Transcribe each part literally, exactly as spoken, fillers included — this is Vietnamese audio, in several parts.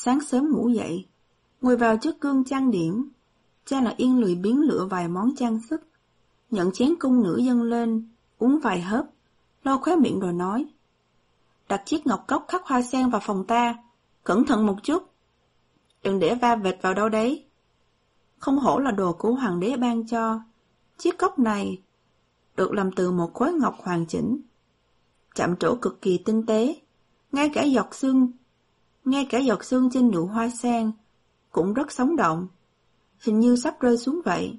Sáng sớm ngủ dậy, ngồi vào trước gương trang điểm, Trang Lạc Yên lười biếng lựa vài món trang sức, nhận chén cung nữ dâng lên, uống vài hớp, lau khóe miệng rồi nói: đặt chiếc ngọc cốc khắc hoa sen vào phòng ta, cẩn thận một chút, đừng để va vệt vào đâu đấy. Không hổ là đồ của hoàng đế ban cho, chiếc cốc này được làm từ một khối ngọc hoàn chỉnh, chạm trổ cực kỳ tinh tế, ngay cả giọt xương, ngay cả giọt xương trên nụ hoa sen cũng rất sống động, hình như sắp rơi xuống vậy.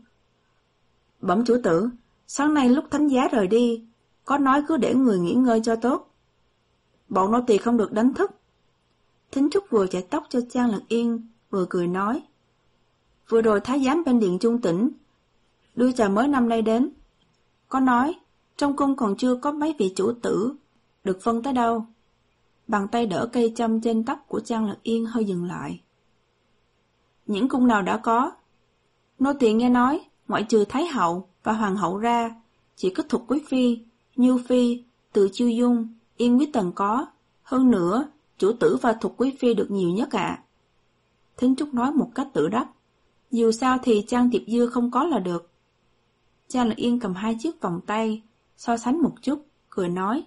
Bẩm chủ tử, sáng nay lúc thánh giá rời đi, có nói cứ để người nghỉ ngơi cho tốt, bọn nô tỳ không được đánh thức. Thính Trúc vừa chải tóc cho Trang Lạc Yên, vừa cười nói: vừa rồi thái giám bên điện Trung Tĩnh đưa trà mới năm nay đến, có nói trong cung còn chưa có mấy vị chủ tử được phân tới đâu. Bàn tay đỡ cây châm trên tóc của Trang Lạc Yên hơi dừng lại. Những cung nào đã có? Nô tỳ nghe nói ngoại trừ Thái hậu và Hoàng hậu ra, chỉ có Thục Quý phi, Như phi, Từ Chiêu Dung, Yên Quý Tần có. Hơn nữa, chủ tử và Thục Quý phi được nhiều nhất ạ. À. Thính Trúc nói một cách tự đắc. Dù sao thì Trang Tiệp Dư không có là được. Trang Lạc Yên cầm hai chiếc vòng tay, so sánh một chút, cười nói: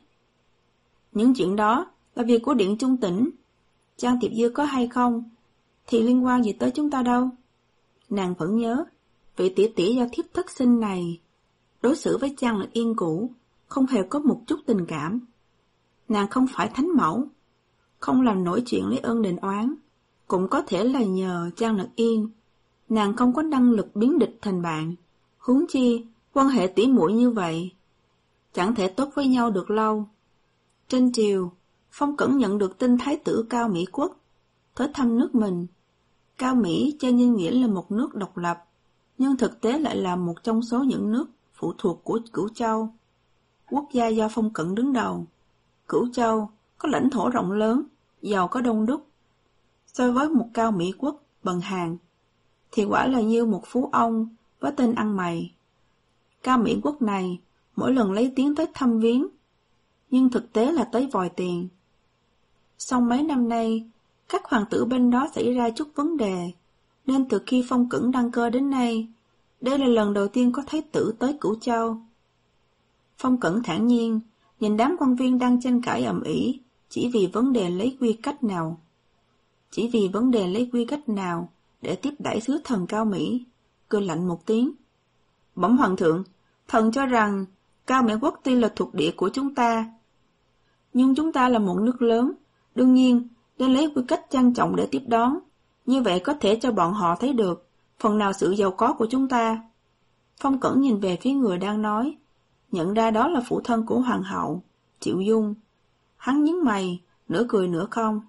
những chuyện đó là việc của điện Trung Tĩnh, Trang Tiệp Dư có hay không thì liên quan gì tới chúng ta đâu. Nàng vẫn nhớ, vị tỷ tỷ do thiếp thất sinh này đối xử với Trang Lạc Yên cũ không hề có một chút tình cảm. Nàng không phải thánh mẫu, không làm nổi chuyện lấy ơn đền oán, cũng có thể là nhờ Trang Lạc Yên. Nàng không có năng lực biến địch thành bạn, huống chi quan hệ tỉ muội như vậy chẳng thể tốt với nhau được lâu. Trên triều, Phong Cẩn nhận được tin thái tử Cao Mỹ Quốc tới thăm nước mình. Cao Mỹ trên danh nghĩa là một nước độc lập, nhưng thực tế lại là một trong số những nước phụ thuộc của Cửu Châu, quốc gia do Phong Cẩn đứng đầu. Cửu Châu có lãnh thổ rộng lớn, giàu có đông đúc. So với một Cao Mỹ Quốc bần hàn, thì quả là như một phú ông với tên ăn mày. Cao Mỹ Quốc này mỗi lần lấy tiếng tới thăm viếng, nhưng thực tế là tới vòi tiền. Song mấy năm nay, các hoàng tử bên đó xảy ra chút vấn đề, nên từ khi Phong Cẩn đăng cơ đến nay, đây là lần đầu tiên có thái tử tới Cửu Châu. Phong Cẩn thản nhiên nhìn đám quan viên đang tranh cãi ầm ĩ, chỉ vì vấn đề lấy quy cách nào, chỉ vì vấn đề lấy quy cách nào để tiếp đãi sứ thần Cao Mỹ, cười lạnh một tiếng: bẩm hoàng thượng, thần cho rằng Cao Mỹ Quốc tuy là thuộc địa của chúng ta, nhưng chúng ta là một nước lớn, đương nhiên nên lấy quy cách trang trọng để tiếp đón, như vậy có thể cho bọn họ thấy được phần nào sự giàu có của chúng ta. Phong Cẩn nhìn về phía người đang nói, nhận ra đó là phụ thân của hoàng hậu, Triệu Dung. Hắn nhướng mày, nửa cười nửa không.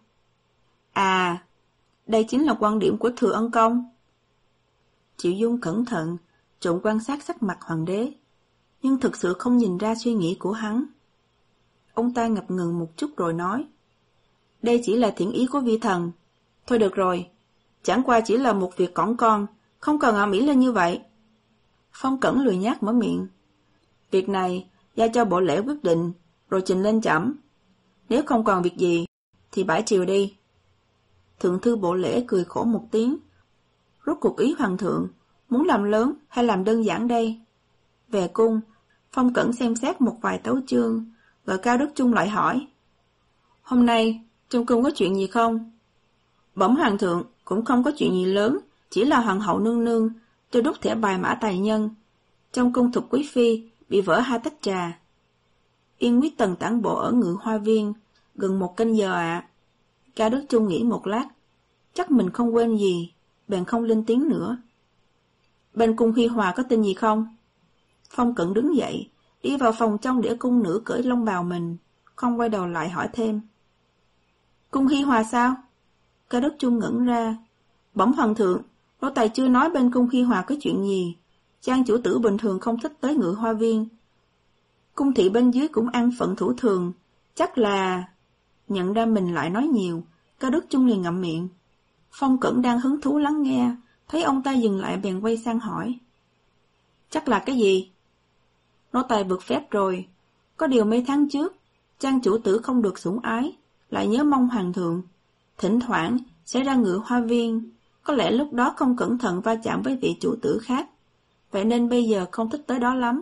À, đây chính là quan điểm của Thừa Ân Công. Triệu Dung cẩn thận, trộn quan sát sắc mặt hoàng đế, nhưng thực sự không nhìn ra suy nghĩ của hắn. Ông ta ngập ngừng một chút rồi nói, đây chỉ là thiện ý của vi thần. Thôi được rồi, chẳng qua chỉ là một việc cỏn con, không cần ầm ĩ lên như vậy. Phong Cẩn lười nhác mở miệng, việc này giao cho bộ lễ quyết định, rồi trình lên trẫm. Nếu không còn việc gì, thì bãi triều đi. Thượng thư bộ lễ cười khổ một tiếng. Rốt cuộc ý hoàng thượng, muốn làm lớn hay làm đơn giản đây? Về cung, Phong Cẩn xem xét một vài tấu chương, gọi Cao Đức Trung lại hỏi, hôm nay trong cung có chuyện gì không? Bẩm hoàng thượng, cũng không có chuyện gì lớn, chỉ là hoàng hậu nương nương cho đúc thẻ bài mã tài nhân. Trong cung Thục Quý phi bị vỡ hai tách trà. Yên Quý Tần tản bộ ở Ngự Hoa Viên gần một canh giờ ạ. À. Cao Đức Trung nghĩ một lát, chắc mình không quên gì, bèn không lên tiếng nữa. Bên cung Hi Hòa có tin gì không? Phong Cẩn đứng dậy, đi vào phòng trong để cung nữ cởi lông bào mình, không quay đầu lại hỏi thêm. Cung Hi Hòa sao? Cao Đức Trung ngẩn ra. Bẩm hoàng thượng, nô tài chưa nói bên cung Hi Hòa có chuyện gì. Trang chủ tử bình thường không thích tới Ngự Hoa Viên. Cung thị bên dưới cũng ăn phận thủ thường, chắc là... Nhận ra mình lại nói nhiều, Cao Đức Trung liền ngậm miệng. Phong Cẩn đang hứng thú lắng nghe, thấy ông ta dừng lại bèn quay sang hỏi. Chắc là cái gì? Nô tài bực phép rồi. Có điều mấy tháng trước, Trang chủ tử không được sủng ái, lại nhớ mong hoàng thượng. Thỉnh thoảng sẽ ra ngự hoa viên, có lẽ lúc đó không cẩn thận va chạm với vị chủ tử khác, vậy nên bây giờ không thích tới đó lắm.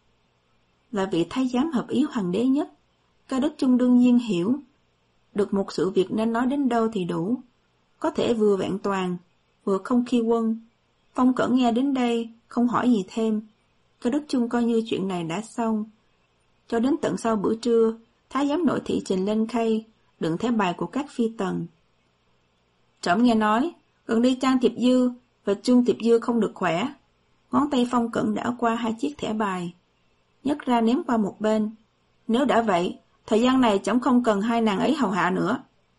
Là vị thái giám hợp ý hoàng đế nhất, Cao Đức Chung đương nhiên hiểu được một sự việc nên nói đến đâu thì đủ, có thể vừa vẹn toàn, vừa không khi quân. Phong Cẩn nghe đến đây, không hỏi gì thêm. Cao Đức Chung coi như chuyện này đã xong. Cho đến tận sau bữa trưa, thái giám nội thị trình lên khay, đựng thẻ bài của các phi tần. Trẫm nghe nói, gần đây Trang Tiệp Dư và Trương Tiệp Dư không được khỏe. Ngón tay Phong Cẩn đảo qua hai chiếc thẻ bài, nhấc ra ném qua một bên. Nếu đã vậy, thời gian này trẫm không cần hai nàng ấy hầu hạ nữa.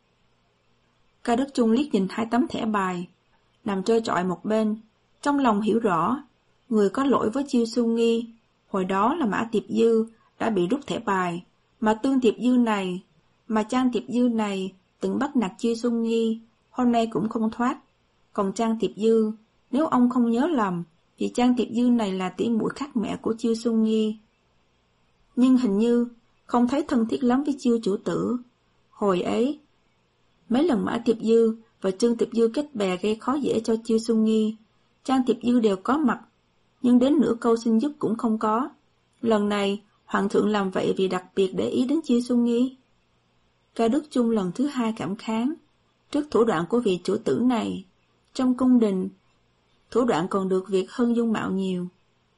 Cao Đức Chung liếc nhìn hai tấm thẻ bài, nằm trơ trọi một bên, trong lòng hiểu rõ, người có lỗi với Chiêu Xuân Nghi, hồi đó là Mã Tiệp Dư đã bị rút thẻ bài, mà Tương Tiệp Dư này, mà Trang Tiệp Dư này từng bắt nạt Chiêu Xuân Nghi, hôm nay cũng không thoát. Còn Trang Tiệp Dư, nếu ông không nhớ lầm, thì Trang Tiệp Dư này là tỷ muội khác mẹ của Chiêu Xuân Nghi. Nhưng hình như không thấy thân thiết lắm với Chiêu chủ tử. Hồi ấy, mấy lần Mã Tiệp Dư và Trương Tiệp Dư kết bè gây khó dễ cho Chiêu Xuân Nghi, Trang Tiệp Dư đều có mặt, nhưng đến nửa câu xin giúp cũng không có. Lần này, Hoàng thượng làm vậy vì đặc biệt để ý đến Chiêu Xuân Nghi. Cao Đức Chung lần thứ hai cảm kháng trước thủ đoạn của vị chủ tử này. Trong cung đình, thủ đoạn còn được việc hơn dung mạo nhiều.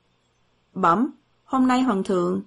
Bẩm, hôm nay Hoàng thượng...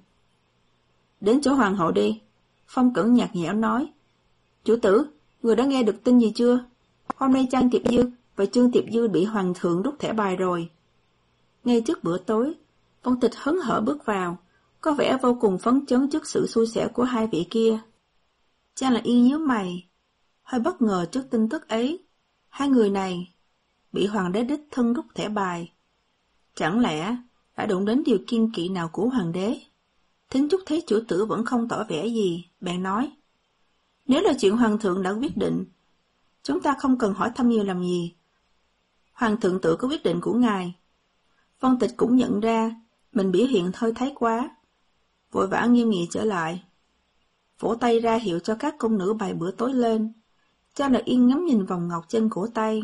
Đến chỗ Hoàng hậu đi. Phong Cẩn nhạt nhẽo nói. Chủ tử, người đã nghe được tin gì chưa? Hôm nay Trang Tiệp Dư và Trương Tiệp Dư bị Hoàng thượng rút thẻ bài rồi. Ngay trước bữa tối, Phong Tịch hớn hở bước vào, có vẻ vô cùng phấn chấn trước sự xui xẻo của hai vị kia. Trang là Yên nhíu mày, hơi bất ngờ trước tin tức ấy. Hai người này bị hoàng đế đích thân rút thẻ bài, chẳng lẽ đã đụng đến điều kiêng kỵ nào của hoàng đế? Thính Trúc thấy chủ tử vẫn không tỏ vẻ gì, bèn nói: Nếu là chuyện hoàng thượng đã quyết định, chúng ta không cần hỏi thăm nhiều làm gì. Hoàng thượng tự có quyết định của ngài. Phong Tịch cũng nhận ra mình biểu hiện hơi thái quá, vội vã nghiêm nghị trở lại, vỗ tay ra hiệu cho các cung nữ bày bữa tối lên. Cho là Yên ngắm nhìn vòng ngọc trên cổ tay.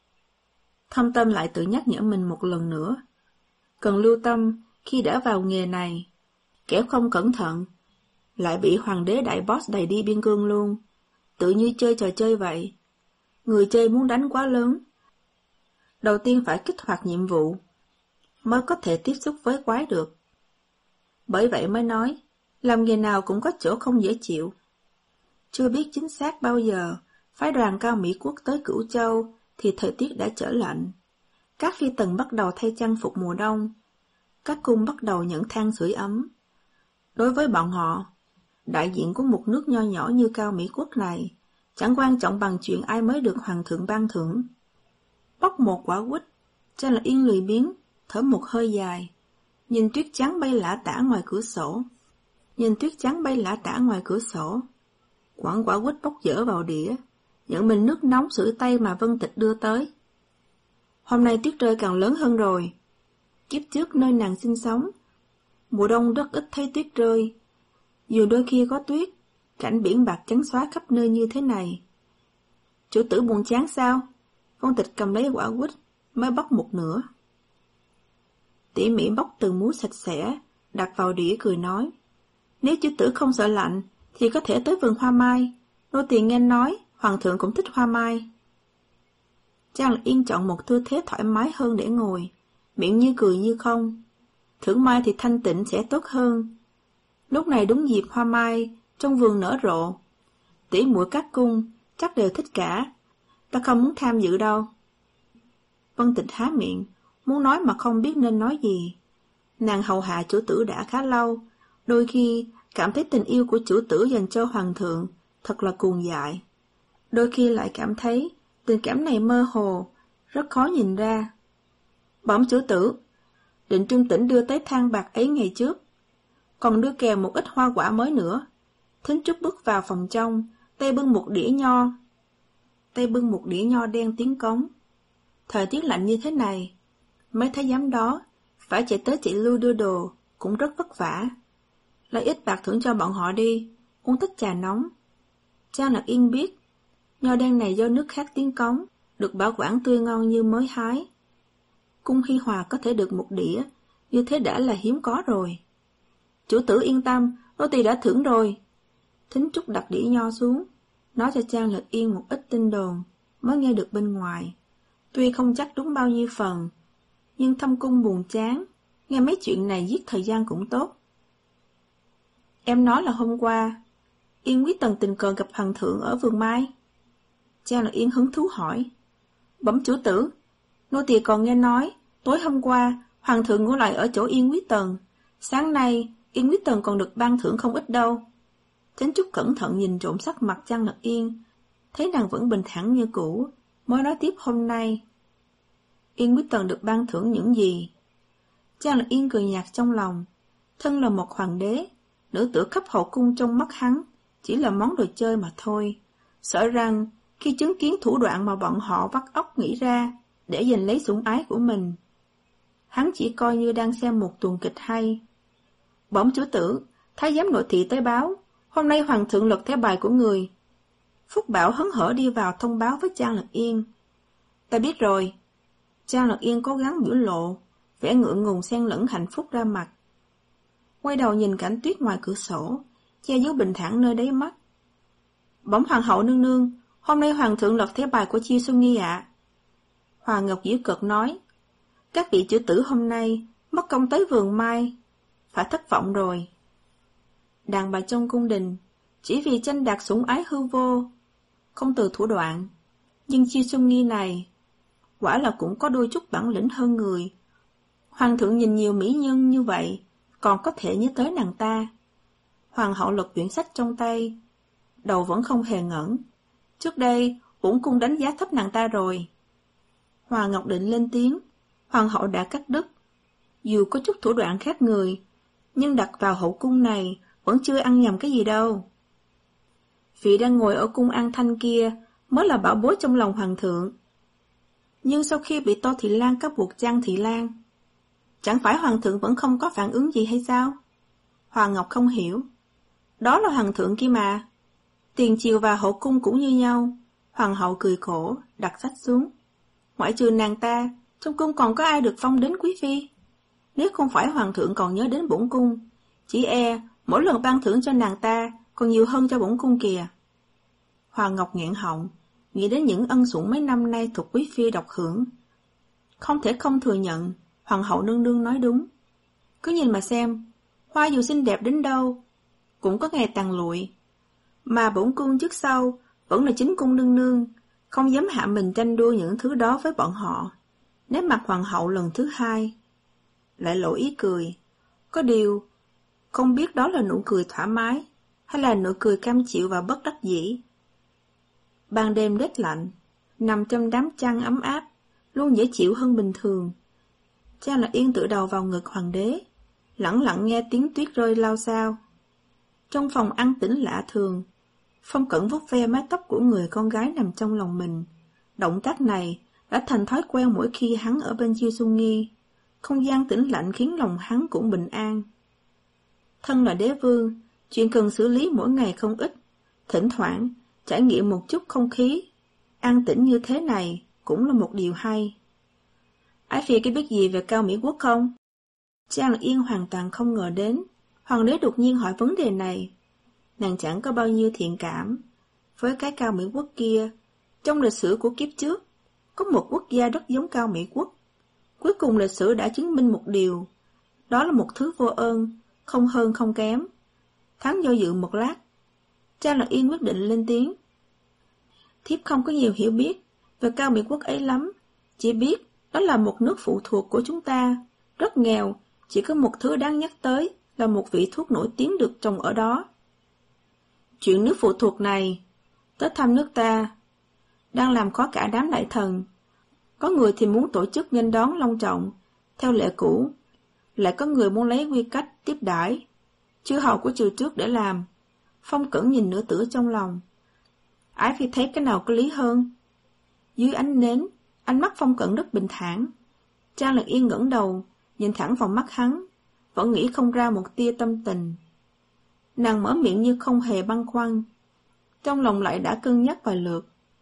Thâm Tâm lại tự nhắc nhở mình một lần nữa, cần lưu tâm khi đã vào nghề này, kẻo không cẩn thận lại bị hoàng đế đại boss đẩy đi biên cương luôn, tự như chơi trò chơi vậy. Người chơi muốn đánh quá lớn, đầu tiên phải kích hoạt nhiệm vụ mới có thể tiếp xúc với quái được. Bởi vậy mới nói, làm nghề nào cũng có chỗ không dễ chịu. Chưa biết chính xác bao giờ phái đoàn Cao Mỹ Quốc tới Cửu Châu thì thời tiết đã trở lạnh. Các phi tần bắt đầu thay trang phục mùa đông, các cung bắt đầu nhận than sưởi ấm. Đối với bọn họ, đại diện của một nước nho nhỏ như Cao Mỹ Quốc này chẳng quan trọng bằng chuyện ai mới được hoàng thượng ban thưởng. Bóc một quả quýt, cho là Yên lười biếng, thở một hơi dài, nhìn tuyết trắng bay lả tả ngoài cửa sổ. Nhìn tuyết trắng bay lả tả ngoài cửa sổ. Quẳng quả quýt bóc dở vào đĩa, nhận mình nước nóng sưởi tay mà Vân Tịch đưa tới. Hôm nay tuyết rơi càng lớn hơn rồi. Kiếp trước nơi nàng sinh sống, mùa đông rất ít thấy tuyết rơi. Dù đôi khi có tuyết, cảnh biển bạc trắng xóa khắp nơi như thế này. Chủ tử buồn chán sao? Vân Tịch cầm lấy quả quýt, mới bóc một nửa. Tỉ mỉ bóc từng muối sạch sẽ, đặt vào đĩa cười nói: Nếu chủ tử không sợ lạnh, thì có thể tới vườn hoa mai. Nô tỳ nghe nói, hoàng thượng cũng thích hoa mai. Trang Lạc Yên chọn một tư thế thoải mái hơn để ngồi, miệng như cười như không. Thưởng mai thì thanh tịnh sẽ tốt hơn. Lúc này đúng dịp hoa mai trong vườn nở rộ. Tỷ muội các cung chắc đều thích cả. Ta không muốn tham dự đâu. Vân Tịch há miệng, muốn nói mà không biết nên nói gì. Nàng hầu hạ chủ tử đã khá lâu, đôi khi cảm thấy tình yêu của chủ tử dành cho hoàng thượng thật là cuồng dại. Đôi khi lại cảm thấy tình cảm này mơ hồ, rất khó nhìn ra. Bẩm chủ tử, Định Trương Tĩnh đưa tới than bạc ấy ngày trước, còn đưa kèm một ít hoa quả mới nữa. Thính Trúc bước vào phòng trong, tay bưng một đĩa nho. Tay bưng một đĩa nho đen tiếng cống. Thời tiết lạnh như thế này, mấy thái giám đó phải chạy tới chạy lui đưa đồ, cũng rất vất vả. Lấy ít bạc thưởng cho bọn họ đi, uống thích trà nóng. Trang Lạc Yên biết, Nho đen này do nước khác tiến cống, được bảo quản tươi ngon như mới hái. Cung Hi Hòa có thể được một đĩa, như thế đã là hiếm có rồi. Chủ tử yên tâm, nô tỳ đã thưởng rồi. Thính Trúc đặt đĩa nho xuống, nói cho Trang Lật Yên một ít tin đồn, mới nghe được bên ngoài. Tuy không chắc đúng bao nhiêu phần, nhưng thâm cung buồn chán, nghe mấy chuyện này giết thời gian cũng tốt. Em nói là hôm qua, Yên Quý Tần tình cờ gặp hoàng thượng ở vườn mai. Trang Lật Yên hứng thú hỏi. Bẩm chủ tử, nô tỳ còn nghe nói, tối hôm qua, hoàng thượng ngủ lại ở chỗ Yên Quý Tần. Sáng nay, Yên Quý Tần còn được ban thưởng không ít đâu. Thính Trúc cẩn thận nhìn trộm sắc mặt Trang Lật Yên, thấy nàng vẫn bình thản như cũ, mới nói tiếp hôm nay. Yên Quý Tần được ban thưởng những gì? Trang Lật Yên cười nhạt trong lòng, thân là một hoàng đế, nữ tử khắp hậu cung trong mắt hắn, chỉ là món đồ chơi mà thôi. Sợ rằng, khi chứng kiến thủ đoạn mà bọn họ vắt óc nghĩ ra, để giành lấy sủng ái của mình, hắn chỉ coi như đang xem một tuồng kịch hay. Bẩm chủ tử, thái giám nội thị tới báo, hôm nay hoàng thượng lật thẻ bài của người. Phúc Bảo hớn hở đi vào thông báo với Trang Lật Yên. Ta biết rồi. Trang Lật Yên cố gắng biểu lộ, vẻ ngượng ngùng xen lẫn hạnh phúc ra mặt. Quay đầu nhìn cảnh tuyết ngoài cửa sổ, che giấu bình thản nơi đáy mắt. Bẩm hoàng hậu nương nương, hôm nay hoàng thượng lật thẻ bài của Chiêu Xuân Nghi ạ. Hoàng Ngọc giễu cợt nói, các vị chủ tử hôm nay mất công tới vườn mai, phải thất vọng rồi. Đàn bà trong cung đình, chỉ vì tranh đạt sủng ái hư vô, không từ thủ đoạn. Nhưng Chiêu Xuân Nghi này, quả là cũng có đôi chút bản lĩnh hơn người. Hoàng thượng nhìn nhiều mỹ nhân như vậy, còn có thể nhớ tới nàng ta. Hoàng hậu lật quyển sách trong tay, đầu vẫn không hề ngẩng. Trước đây, bổn cung đánh giá thấp nàng ta rồi. Hoàng Ngọc định lên tiếng, hoàng hậu đã cắt đứt. Dù có chút thủ đoạn khác người, nhưng đặt vào hậu cung này vẫn chưa ăn nhầm cái gì đâu. Vị đang ngồi ở cung An Thanh kia mới là bảo bối trong lòng hoàng thượng. Nhưng sau khi bị Tô Thị Lan cáo buộc Trang Thị Lan, chẳng phải hoàng thượng vẫn không có phản ứng gì hay sao? Hoàng Ngọc không hiểu. Đó là hoàng thượng kia mà. Tiền triều và hậu cung cũng như nhau. Hoàng hậu cười khổ, đặt sách xuống. Ngoại trừ nàng ta, trong cung còn có ai được phong đến quý phi? Nếu không phải hoàng thượng còn nhớ đến bổn cung, chỉ e mỗi lần ban thưởng cho nàng ta còn nhiều hơn cho bổn cung kìa. Hoàng Ngọc nghẹn họng, nghĩ đến những ân sủng mấy năm nay thuộc quý phi độc hưởng. Không thể không thừa nhận, hoàng hậu nương nương nói đúng. Cứ nhìn mà xem, hoa dù xinh đẹp đến đâu, cũng có ngày tàn lụi. Mà bổn cung trước sau vẫn là chính cung nương nương, không dám hạ mình tranh đua những thứ đó với bọn họ. Nét mặt hoàng hậu lần thứ hai lại lộ ý cười. Có điều, không biết đó là nụ cười thoải mái, hay là nụ cười cam chịu và bất đắc dĩ. Ban đêm rét lạnh, nằm trong đám chăn ấm áp, luôn dễ chịu hơn bình thường. Trang Lật Yên tựa đầu vào ngực hoàng đế, lẳng lặng nghe tiếng tuyết rơi lao xao. Trong phòng an tĩnh lạ thường, Phong Cẩn vuốt ve mái tóc của người con gái nằm trong lòng mình. Động tác này đã thành thói quen mỗi khi hắn ở bên Chiêu Xuân Nghi. Không gian tĩnh lạnh khiến lòng hắn cũng bình an. Thân là đế vương, chuyện cần xử lý mỗi ngày không ít. Thỉnh thoảng, trải nghiệm một chút không khí an tĩnh như thế này cũng là một điều hay. Ái phi có biết gì về Cao Mỹ Quốc không? Trang Lật Yên hoàn toàn không ngờ đến hoàng đế đột nhiên hỏi vấn đề này. Nàng chẳng có bao nhiêu thiện cảm với cái Cao Mỹ Quốc kia. Trong lịch sử của kiếp trước, có một quốc gia rất giống Cao Mỹ Quốc. Cuối cùng lịch sử đã chứng minh một điều, đó là một thứ vô ơn, không hơn không kém. Hắn do dự một lát, Trang Lật Yên quyết định lên tiếng. Thiếp không có nhiều hiểu biết về Cao Mỹ Quốc ấy lắm, chỉ biết đó là một nước phụ thuộc của chúng ta, rất nghèo, chỉ có một thứ đáng nhắc tới là một vị thuốc nổi tiếng được trồng ở đó. Chuyện nước phụ thuộc này, tới thăm nước ta, đang làm khó cả đám đại thần. Có người thì muốn tổ chức nghênh đón long trọng, theo lệ cũ, lại có người muốn lấy quy cách tiếp đãi chư hầu của triều trước để làm. Phong Cẩn nhìn nửa tử trong lòng. Ái phi thấy cái nào có lý hơn? Dưới ánh nến, ánh mắt Phong Cẩn rất bình thản. Trang Lật Yên ngẩng đầu, nhìn thẳng vào mắt hắn, vẫn nghĩ không ra một tia tâm tình. Nàng mở miệng như không hề băn khoăn, trong lòng lại đã cân nhắc vài lượt,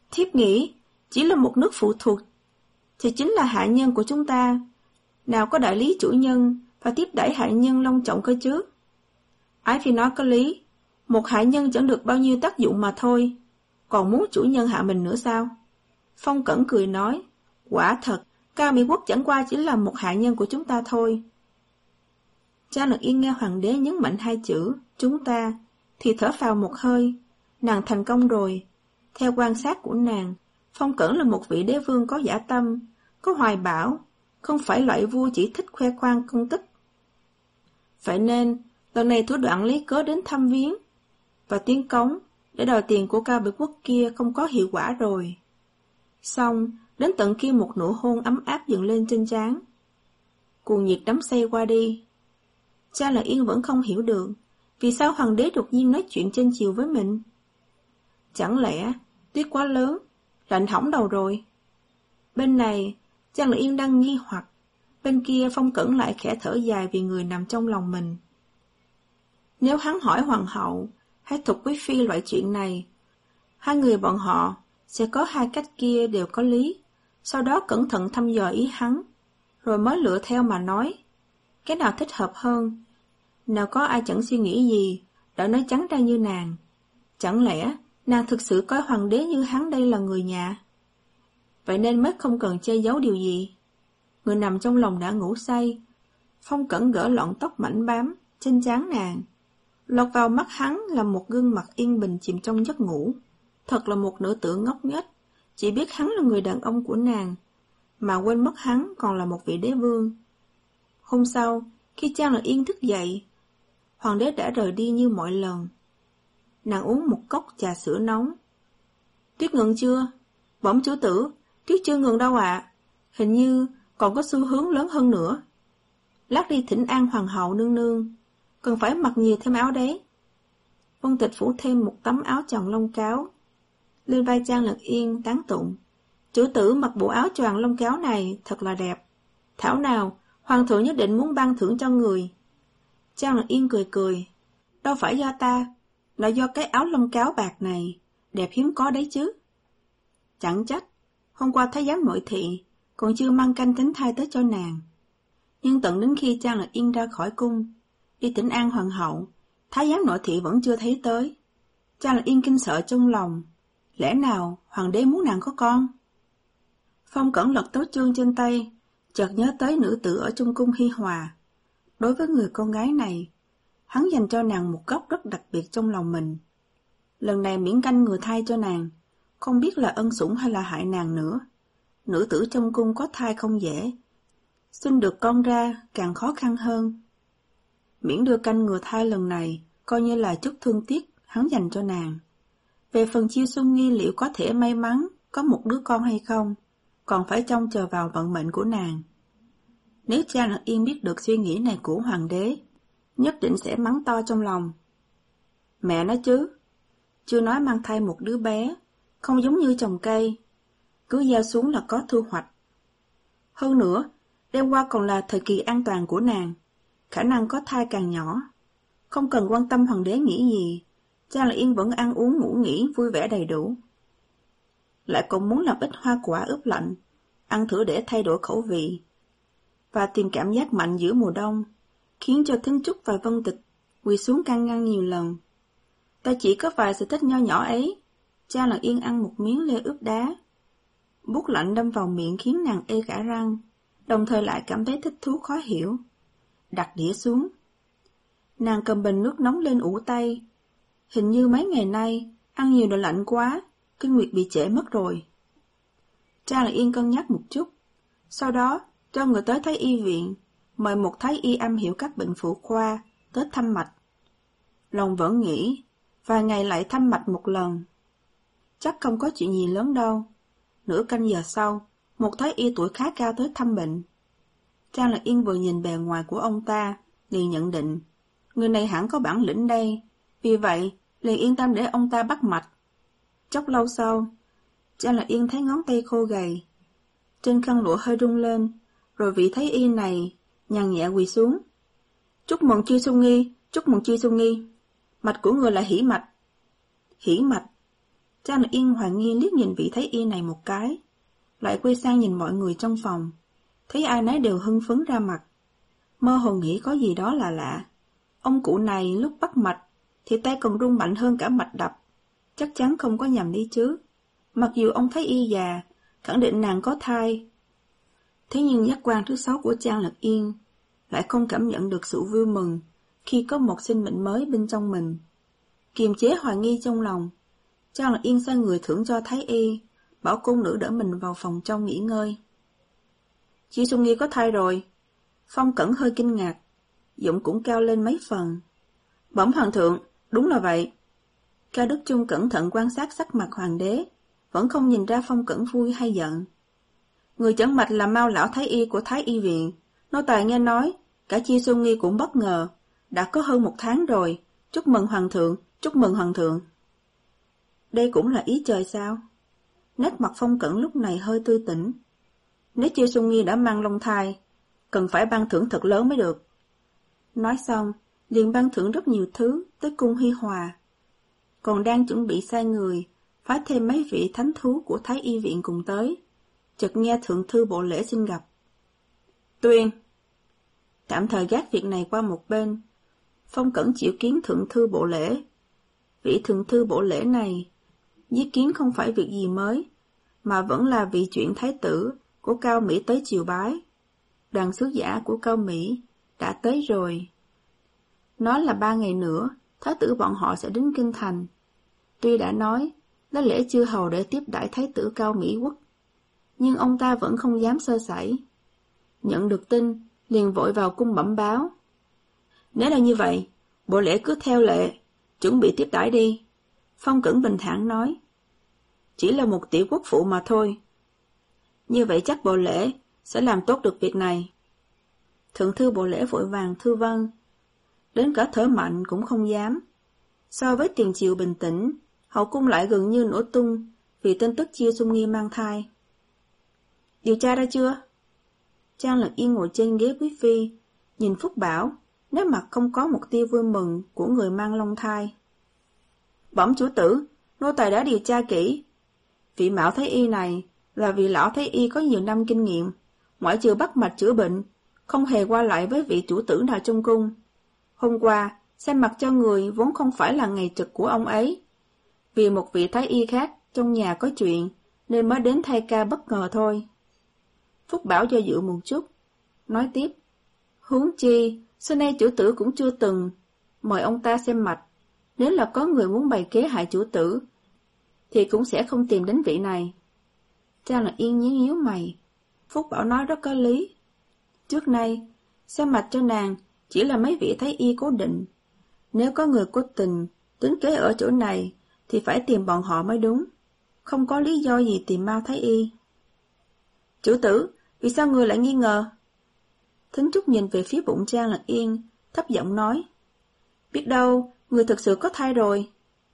Thiếp nghĩ, chỉ là một nước phụ thuộc, thì chính là hạ nhân của chúng ta. Nào có đại lý chủ nhân, và tiếp đãi hạ nhân long trọng cơ chứ. Ái Phi nói có lý, một hạ nhân chẳng được bao nhiêu tác dụng mà thôi, còn muốn chủ nhân hạ mình nữa sao? Phong Cẩn cười nói, quả thật, Cao Mỹ Quốc chẳng qua chỉ là một hạ nhân của chúng ta thôi. Trang Lật Yên nghe hoàng đế nhấn mạnh hai chữ, chúng ta, thì thở phào một hơi, nàng thành công rồi. Theo quan sát của nàng, Phong Cẩn là một vị đế vương có dã tâm, có hoài bão, không phải loại vua chỉ thích khoe khoang công tích. Vậy nên, lần này thủ đoạn lấy cớ đến thăm viếng và tiến cống để đòi tiền của Cao Mỹ Quốc kia không có hiệu quả rồi. Xong, đến tận kia một nụ hôn ấm áp dựng lên trên trán. Cuồng nhiệt đắm say qua đi. Cha là Yên vẫn không hiểu được, vì sao hoàng đế đột nhiên nói chuyện trên chiều với mình. Chẳng lẽ, tuyết quá lớn, lạnh hỏng đầu rồi. Bên này, Trang Lật Yên đang nghi hoặc, bên kia Phong Cẩn lại khẽ thở dài vì người nằm trong lòng mình. Nếu hắn hỏi hoàng hậu hay Thục Quý Phi loại chuyện này, hai người bọn họ sẽ có hai cách kia đều có lý, sau đó cẩn thận thăm dò ý hắn, rồi mới lựa theo mà nói. Cái nào thích hợp hơn? Nào có ai chẳng suy nghĩ gì, đã nói trắng ra như nàng. Chẳng lẽ nàng thực sự coi hoàng đế như hắn đây là người nhà? Vậy nên mới không cần che giấu điều gì. Người nằm trong lòng đã ngủ say. Phong Cẩn gỡ lọn tóc mảnh bám trên trán nàng. Lọt vào mắt hắn là một gương mặt yên bình chìm trong giấc ngủ. Thật là một nữ tử ngốc nghếch, chỉ biết hắn là người đàn ông của nàng, mà quên mất hắn còn là một vị đế vương. Hôm sau, khi Trang Lật Yên thức dậy, hoàng đế đã rời đi như mọi lần. Nàng uống một cốc trà sữa nóng. Tuyết ngừng chưa? Bẩm chủ tử, tuyết chưa ngừng đâu ạ. À. Hình như còn có xu hướng lớn hơn nữa. Lát đi thỉnh an hoàng hậu nương nương, cần phải mặc nhiều thêm áo đấy. Vân Tịch phủ thêm một tấm áo choàng lông cáo. Lên vai Trang Lật Yên tán tụng. Chủ tử mặc bộ áo choàng lông cáo này thật là đẹp. Thảo nào, hoàng thượng nhất định muốn ban thưởng cho người. Trang Lật Yên cười cười. Đâu phải do ta, là do cái áo lông cáo bạc này, đẹp hiếm có đấy chứ. Chẳng trách, hôm qua thái giám nội thị, còn chưa mang canh tránh thai tới cho nàng. Nhưng tận đến khi Trang Lật Yên ra khỏi cung, đi thỉnh an hoàng hậu, thái giám nội thị vẫn chưa thấy tới. Trang Lật Yên kinh sợ trong lòng. Lẽ nào hoàng đế muốn nàng có con? Phong Cẩn lật tấu chương trên tay, chợt nhớ tới nữ tử ở trong cung Hi Hòa. Đối với người con gái này, hắn dành cho nàng một góc rất đặc biệt trong lòng mình. Lần này miễn canh người thai cho nàng, không biết là ân sủng hay là hại nàng nữa. Nữ tử trong cung có thai không dễ, sinh được con ra càng khó khăn hơn. Miễn đưa canh người thai lần này, coi như là chút thương tiếc hắn dành cho nàng. Về phần Chiêu Xuân Nghi liệu có thể may mắn có một đứa con hay không, còn phải trông chờ vào vận mệnh của nàng. Nếu Trang Lật Yên biết được suy nghĩ này của hoàng đế, nhất định sẽ mắng to trong lòng. Mẹ nói chứ, chưa nói mang thai một đứa bé, không giống như trồng cây, cứ gieo xuống là có thu hoạch. Hơn nữa, đêm qua còn là thời kỳ an toàn của nàng, khả năng có thai càng nhỏ. Không cần quan tâm hoàng đế nghĩ gì, Trang Lật Yên vẫn ăn uống ngủ nghỉ vui vẻ đầy đủ. Lại còn muốn làm ít hoa quả ướp lạnh, ăn thử để thay đổi khẩu vị. Và tìm cảm giác mạnh giữa mùa đông, khiến cho Thính Trúc và Vân Tịch quỳ xuống can ngăn nhiều lần. Ta chỉ có vài sở thích nho nhỏ ấy. Trang Lật Yên ăn một miếng lê ướp đá. Bút lạnh đâm vào miệng khiến nàng ê cả răng, đồng thời lại cảm thấy thích thú khó hiểu. Đặt đĩa xuống. Nàng cầm bình nước nóng lên ủ tay. Hình như mấy ngày nay, ăn nhiều đồ lạnh quá, kinh nguyệt bị trễ mất rồi. Trang Lật Yên cân nhắc một chút. Sau đó, cho người tới Thái Y viện, mời một thái y am hiểu các bệnh phụ khoa, tới thăm mạch. Lòng vẫn nghĩ, vài ngày lại thăm mạch một lần. Chắc không có chuyện gì lớn đâu. Nửa canh giờ sau, một thái y tuổi khá cao tới thăm bệnh. Trang Lật Yên vừa nhìn bề ngoài của ông ta, liền nhận định, người này hẳn có bản lĩnh đây, vì vậy liền yên tâm để ông ta bắt mạch. Chốc lâu sau, Trang Lật Yên thấy ngón tay khô gầy, trên khăn lụa hơi rung lên, rồi vị thái y này nhàn nhẹ quỳ xuống. Chúc mừng Chiêu Xuân Nghi, chúc mừng Chiêu Xuân Nghi. Mạch của người là hỉ mạch. Hỉ mạch. Trang Lạc Yên hoài nghi liếc nhìn vị thái y này một cái, lại quay sang nhìn mọi người trong phòng, thấy ai nấy đều hưng phấn ra mặt. Mơ hồ nghĩ có gì đó là lạ. Ông cụ này lúc bắt mạch thì tay còn rung mạnh hơn cả mạch đập, chắc chắn không có nhầm đi chứ. Mặc dù ông thái y già khẳng định nàng có thai, thế nhưng giác quan thứ sáu của Trang Lạc Yên lại không cảm nhận được sự vui mừng khi có một sinh mệnh mới bên trong mình. Kiềm chế hoài nghi trong lòng, Trang Lạc Yên sai người thưởng cho thái y, bảo cung nữ đỡ mình vào phòng trong nghỉ ngơi. Chị Xuân Nghi có thai rồi. Phong Cẩn hơi kinh ngạc, giọng cũng cao lên mấy phần. Bẩm hoàng thượng, đúng là vậy. Cao Đức Trung cẩn thận quan sát sắc mặt hoàng đế, vẫn không nhìn ra Phong Cẩn vui hay giận. Người chẩn mạch là Mao lão thái y của Thái y viện, nô tài nghe nói, cả Chi Xuân Nghi cũng bất ngờ, đã có hơn một tháng rồi. Chúc mừng hoàng thượng, chúc mừng hoàng thượng. Đây cũng là ý trời sao? Nét mặt Phong Cẩn lúc này hơi tươi tỉnh. Nếu Chi Xuân Nghi đã mang long thai, cần phải ban thưởng thật lớn mới được. Nói xong, liền ban thưởng rất nhiều thứ tới cung Hi Hòa. Còn đang chuẩn bị sai người, phái thêm mấy vị thánh thú của Thái y viện cùng tới. Chợt nghe thượng thư bộ lễ xin gặp. Tuyên. Tạm thời gác việc này qua một bên, Phong Cẩn chịu kiến thượng thư bộ lễ. Vị thượng thư bộ lễ này, giết kiến không phải việc gì mới, mà vẫn là vị chuyện thái tử của Cao Mỹ tới triều bái. Đoàn sứ giả của Cao Mỹ đã tới rồi. Nói là ba ngày nữa, thái tử bọn họ sẽ đến kinh thành. Tuy đã nói, lấy lễ chư hầu để tiếp đãi thái tử Cao Mỹ quốc, nhưng ông ta vẫn không dám sơ sẩy. Nhận được tin, liền vội vào cung bẩm báo. Nếu là như vậy, bộ lễ cứ theo lệ, chuẩn bị tiếp đãi đi. Phong Cẩn bình thản nói. Chỉ là một tiểu quốc phụ mà thôi. Như vậy chắc bộ lễ sẽ làm tốt được việc này. Thượng thư bộ lễ vội vàng thư vâng, đến cả thở mạnh cũng không dám. So với tiền triều bình tĩnh, hậu cung lại gần như nổ tung vì tin tức Chi Xuân Nghi mang thai. Điều tra ra chưa? Trang Lạc Yên ngồi trên ghế quý phi, nhìn Phúc Bảo, nét mặt không có một tia vui mừng của người mang long thai. Bẩm chủ tử, nô tài đã điều tra kỹ. Vị Mạo Thái y này là vị lão Thái y có nhiều năm kinh nghiệm, ngoại trừ bắt mạch chữa bệnh, không hề qua lại với vị chủ tử nào trong cung. Hôm qua, xem mặt cho người vốn không phải là ngày trực của ông ấy. Vì một vị Thái y khác trong nhà có chuyện, nên mới đến thay ca bất ngờ thôi. Phúc Bảo do dự một chút, nói tiếp. Huống chi, xưa nay chủ tử cũng chưa từng mời ông ta xem mạch. Nếu là có người muốn bày kế hại chủ tử, thì cũng sẽ không tìm đến vị này. Trang Lạc Yên nhíu nhíu mày. Phúc Bảo nói rất có lý. Trước nay, xem mạch cho nàng chỉ là mấy vị thái y cố định. Nếu có người cố tình tính kế ở chỗ này, thì phải tìm bọn họ mới đúng. Không có lý do gì tìm Mao Thái y. Chủ tử, vì sao người lại nghi ngờ? Thính Trúc nhìn về phía bụng Trang Lạc Yên, thấp giọng nói. Biết đâu, người thực sự có thai rồi.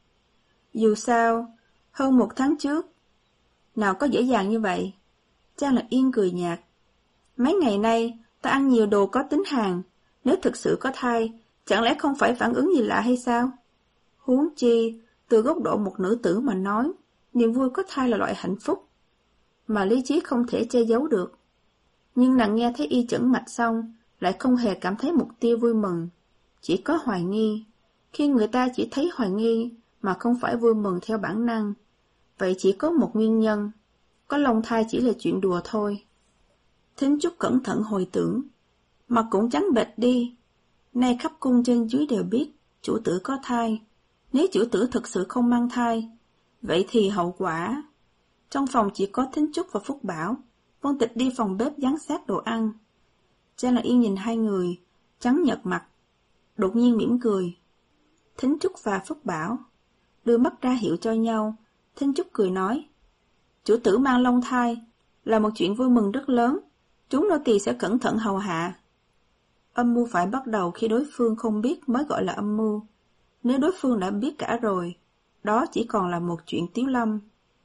Dù sao, hơn một tháng trước, nào có dễ dàng như vậy. Trang Lạc Yên cười nhạt. Mấy ngày nay, ta ăn nhiều đồ có tính hàn, nếu thực sự có thai, chẳng lẽ không phải phản ứng gì lạ hay sao? Huống chi, từ góc độ một nữ tử mà nói, niềm vui có thai là loại hạnh phúc, mà lý trí không thể che giấu được. Nhưng nàng nghe thấy y chẩn mạch xong, lại không hề cảm thấy một tia vui mừng, chỉ có hoài nghi. Khi người ta chỉ thấy hoài nghi, mà không phải vui mừng theo bản năng, vậy chỉ có một nguyên nhân, có long thai chỉ là chuyện đùa thôi. Thính Trúc cẩn thận hồi tưởng, mặt cũng trắng bệch đi. Nay khắp cung trên dưới đều biết chủ tử có thai. Nếu chủ tử thực sự không mang thai, vậy thì hậu quả. Trong phòng chỉ có Thính Trúc và Phúc Bảo, Vân Tịch đi phòng bếp giám sát đồ ăn. Trang Lạc Yên nhìn hai người, trắng nhợt mặt, đột nhiên mỉm cười. Thính Trúc và Phúc Bảo đưa mắt ra hiệu cho nhau. Thính Trúc cười nói, chủ tử mang long thai là một chuyện vui mừng rất lớn, chúng nô tỳ sẽ cẩn thận hầu hạ. Âm mưu phải bắt đầu khi đối phương không biết mới gọi là âm mưu. Nếu đối phương đã biết cả rồi, đó chỉ còn là một chuyện tiếu lâm.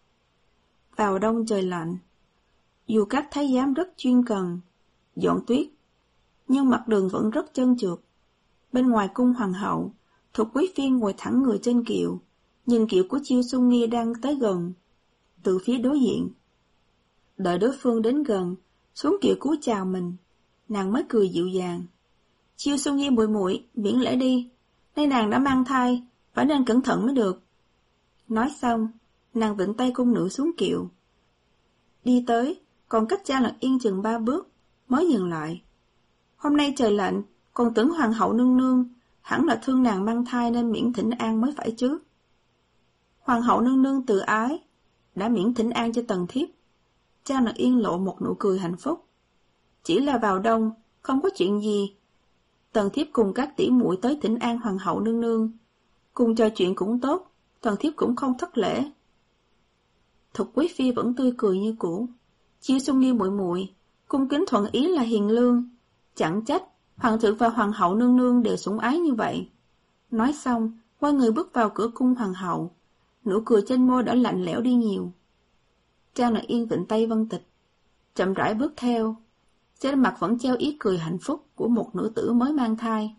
Vào đông trời lạnh, dù các thái giám rất chuyên cần dọn tuyết, nhưng mặt đường vẫn rất trơn trượt. Bên ngoài cung hoàng hậu, Thục quý phi ngồi thẳng người trên kiệu, nhìn kiệu của Chiêu Xuân Nghi đang tới gần, từ phía đối diện. Đợi đối phương đến gần, xuống kiệu cúi chào mình, nàng mới cười dịu dàng. Chiêu Xuân Nghi muội muội, miễn lễ đi, nay nàng đã mang thai, phải nên cẩn thận mới được. Nói xong, nàng vịnh tay cung nữ xuống kiệu. Đi tới, còn cách Cha Lật Yên chừng ba bước, mới dừng lại. Hôm nay trời lạnh, còn tưởng hoàng hậu nương nương, hẳn là thương nàng mang thai nên miễn thỉnh an mới phải chứ. Hoàng hậu nương nương từ ái, đã miễn thỉnh an cho tần thiếp. Cha Lật Yên lộ một nụ cười hạnh phúc. Chỉ là vào đông, không có chuyện gì. Tần thiếp cùng các tỷ muội tới thỉnh an hoàng hậu nương nương, cùng trò chuyện cũng tốt, tần thiếp cũng không thất lễ. Thục quý phi vẫn tươi cười như cũ. Chiêu Xuân Nghi muội muội, cung kính thuận ý là hiền lương, chẳng trách hoàng thượng và hoàng hậu nương nương đều sủng ái như vậy. Nói xong, quay người bước vào cửa cung hoàng hậu, nụ cười trên môi đã lạnh lẽo đi nhiều. Trang Lật Yên vịnh tay Vân Tịch, chậm rãi bước theo, trên mặt vẫn treo ý cười hạnh phúc của một nữ tử mới mang thai.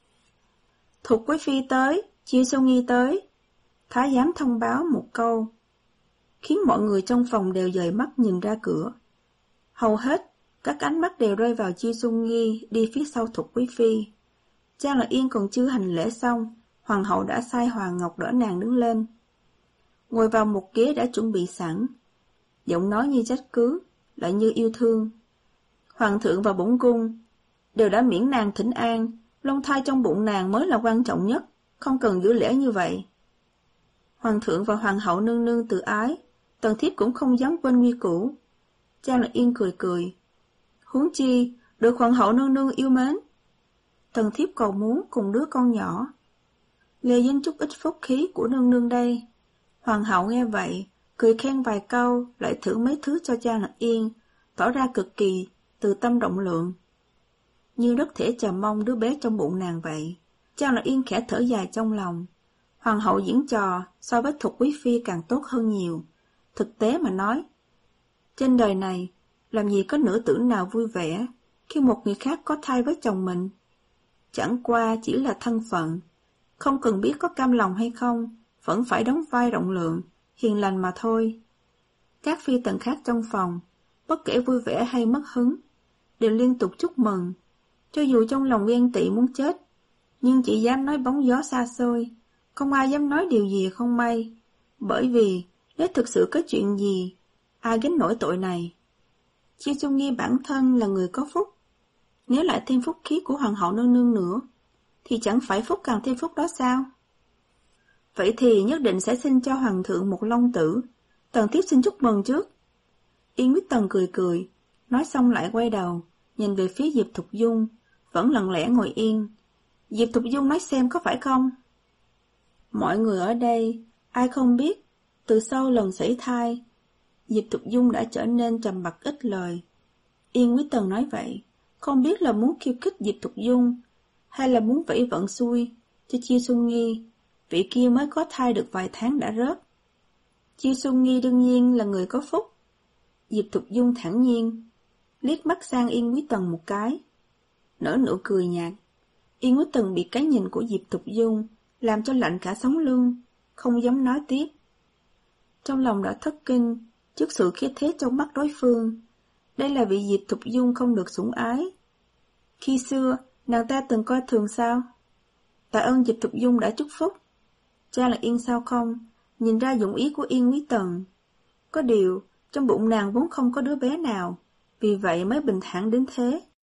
Thục quý phi tới, Chiêu Xuân Nghi tới. Thái giám thông báo một câu, khiến mọi người trong phòng đều dời mắt nhìn ra cửa. Hầu hết, các ánh mắt đều rơi vào Chiêu Xuân Nghi đi phía sau Thục quý phi. Trang Lật Yên còn chưa hành lễ xong, hoàng hậu đã sai Hoàng Ngọc đỡ nàng đứng lên. Ngồi vào một ghế đã chuẩn bị sẵn, giọng nói như trách cứ, lại như yêu thương. Hoàng thượng và bổn cung đều đã miễn nàng thỉnh an, long thai trong bụng nàng mới là quan trọng nhất, không cần giữ lễ như vậy. Hoàng thượng và hoàng hậu nương nương tự ái, tần thiếp cũng không dám quên quy củ. Trang Lật Yên cười cười. Huống chi, được hoàng hậu nương nương yêu mến. Tần thiếp cầu muốn cùng đứa con nhỏ. Lê dân chút ít phúc khí của nương nương đây. Hoàng hậu nghe vậy, cười khen vài câu, lại thưởng mấy thứ cho Trang Lật Yên, tỏ ra cực kỳ từ tâm rộng lượng, như rất thể chờ mong đứa bé trong bụng nàng vậy. Trang Lật Yên khẽ thở dài trong lòng. Hoàng hậu diễn trò so với Thục quý phi càng tốt hơn nhiều. Thực tế mà nói, trên đời này làm gì có nữ tử nào vui vẻ khi một người khác có thai với chồng mình. Chẳng qua chỉ là thân phận, không cần biết có cam lòng hay không, vẫn phải đóng vai rộng lượng, hiền lành mà thôi. Các phi tần khác trong phòng, bất kể vui vẻ hay mất hứng, đều liên tục chúc mừng, cho dù trong lòng ghen tị muốn chết, nhưng chỉ dám nói bóng gió xa xôi, không ai dám nói điều gì không may, bởi vì nếu thực sự có chuyện gì, ai gánh nổi tội này. Chiêu Xuân Nghi bản thân là người có phúc, nếu lại thêm phúc khí của hoàng hậu nương nương nữa, thì chẳng phải phúc càng thêm phúc đó sao? Vậy thì nhất định sẽ xin cho hoàng thượng một long tử, tần thiếp xin chúc mừng trước. Yên Nguyệt Tần cười cười, nói xong lại quay đầu, nhìn về phía Diệp Thục Dung, vẫn lặng lẽ ngồi yên. Diệp Thục Dung nói xem có phải không? Mọi người ở đây, ai không biết, từ sau lần sảy thai, Diệp Thục Dung đã trở nên trầm mặc ít lời. Yên Quý Tần nói vậy, không biết là muốn khiêu khích Diệp Thục Dung, hay là muốn vẫy vận xui cho Chiêu Xuân Nghi, vị kia mới có thai được vài tháng đã rớt. Chiêu Xuân Nghi đương nhiên là người có phúc. Diệp Thục Dung thản nhiên, liếc mắt sang Yên Quý Tần một cái, nở nụ cười nhạt. Yên Quý Tần bị cái nhìn của Diệp Thục Dung làm cho lạnh cả sống lưng, không dám nói tiếp. Trong lòng đã thất kinh trước sự khí thế trong mắt đối phương. Đây là vị Diệp Thục Dung không được sủng ái. Khi xưa, nàng ta từng coi thường sao? Tạ ơn Diệp Thục Dung đã chúc phúc. Cha là Yên sao không, nhìn ra dụng ý của Yên Quý Tần. Có điều, trong bụng nàng vốn không có đứa bé nào, vì vậy mới bình thản đến thế.